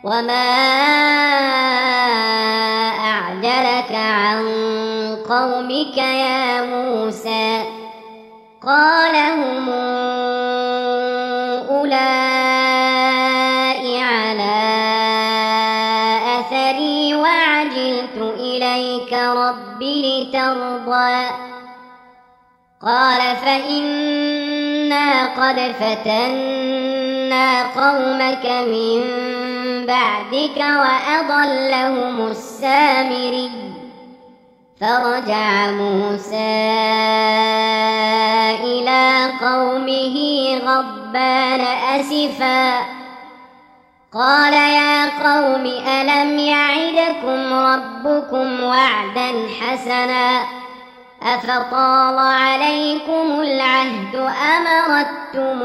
وما أعجلك عن قومك يا موسى قال هم أولئك على أثري وعجلت إليك رب لترضى قال فإنا قد فتنا قومك من بعدك وأضلهم السامري فرجع موسى إلى قومه غضبان أسفا قال يا قوم ألم يعدكم ربكم وعدا حسنا أفطال عليكم العهد أم أردتم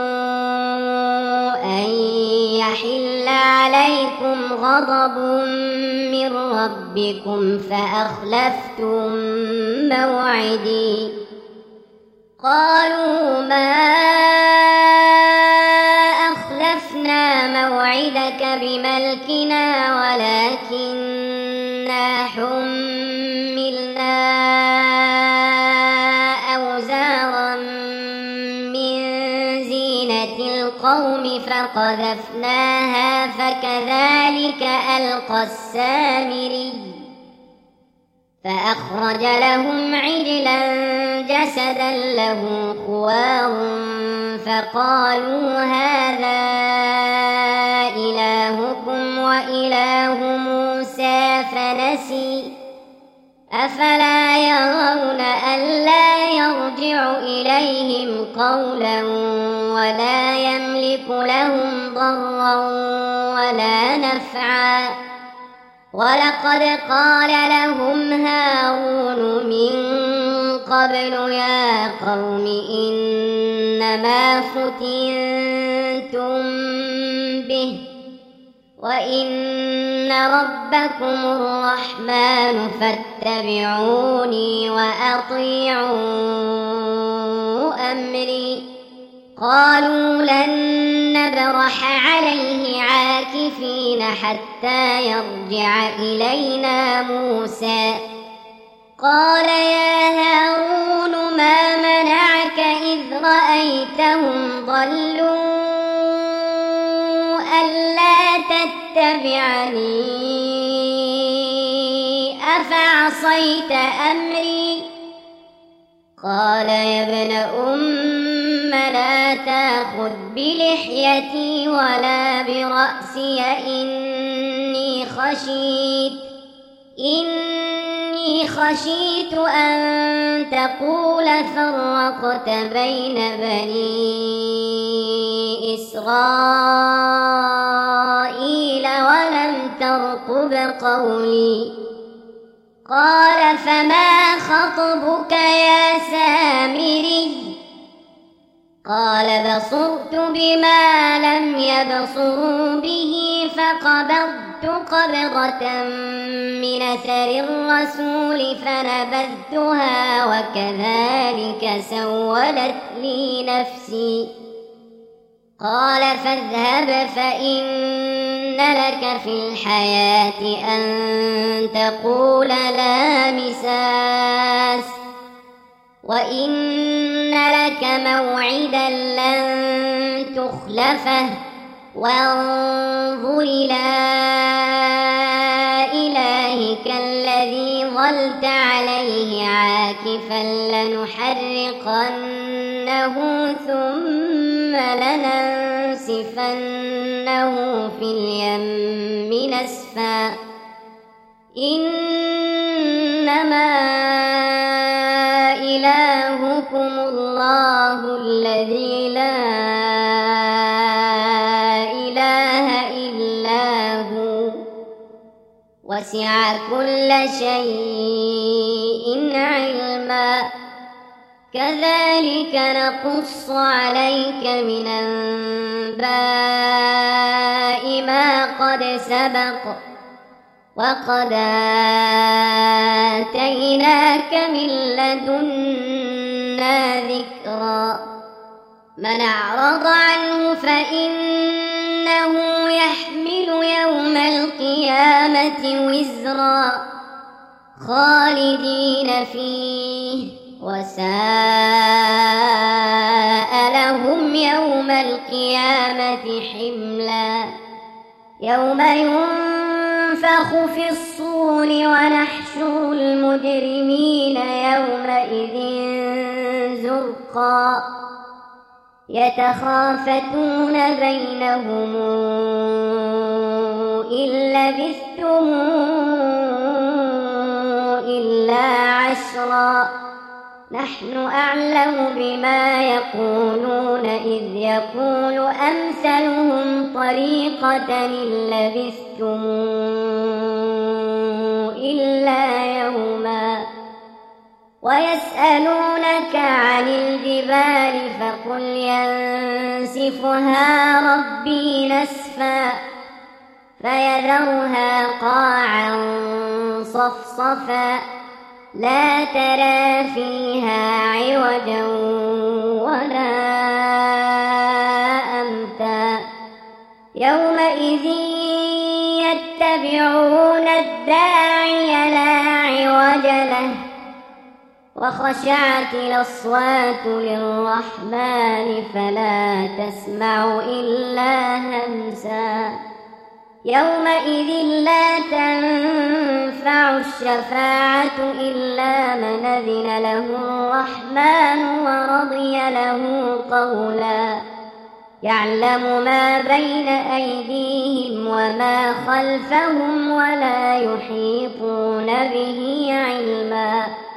أن يحل عليكم غضب من ربكم فأخلفتم موعدي قالوا ما أخلفنا موعدك بملكنا ولكننا حملنا أوزارا من زينة القوم فقذفناها فكذلك ألقى السامري فأخرج لهم عجلا جسدا له خوار فقالوا هذا إلهكم وإله موسى فنسي أفلا يرون ألا يرجع إليهم قولا ولا يملك لهم ضرا ولا نفعا ولقد قال لهم هارون من قبل يا قوم إنما فتنتم به وإن ربكم الرحمن فاتبعوني وأطيعوا أمري قالوا لن نبرح عليه عاكفين حتى يرجع إلينا موسى قال يا هارون ما منعك إذ رأيتهم ضلوا ألا تتبعني أفعصيت أمري قال يا ابن لا تأخذ بلحيتي ولا برأسي إني خشيت أن تقول فرقت بين بني إسرائيل ولم ترقب قولي قال فما خطبك يا سامري قال بصرت بما لم يبصروا به فقبضت قبضة من أثر الرسول فنبذتها وكذلك سولت لي نفسي قال فاذهب فإن لك في الحياة أن تقول لا مساس وإن لك موعدا لن تخلفه وانظر إلى إلهك الذي ظلت عليه عاكفا لنحرقنه ثم لننسفنه في اليم نسفا إنما إلهكم الله الذي لا إله إلا هو وسع كل شيء علما كذلك نقص عليك من أنباء ما قد سبق وقد آتيناك من لدنا ذكرا من أعرض عنه فإنه يحمل يوم القيامة وزرا خالدين فيه وساء لهم يوم القيامة حملا يوم ينفخ في الصور ونحشر المجرمين يومئذ زرقا يتخافتون بينهم إن لبثتم إلا عشرا نحن أعلم بما يقولون إذ يقول أمثلهم طريقة إن لبثتم إلا يوما ويسألونك عن الجبال فقل ينسفها ربي نسفا فيذرها قاعا صفصفا لا ترى فيها عوجا ولا أمتا يومئذ يتبعون الداعي لا عوج له وخشعت الأصوات للرحمن فلا تسمع إلا همسا يومئذ لا تنفع الشفاعة إلا من أذن له الرحمن ورضي له قولا يعلم ما بين أيديهم وما خلفهم ولا يحيطون به علما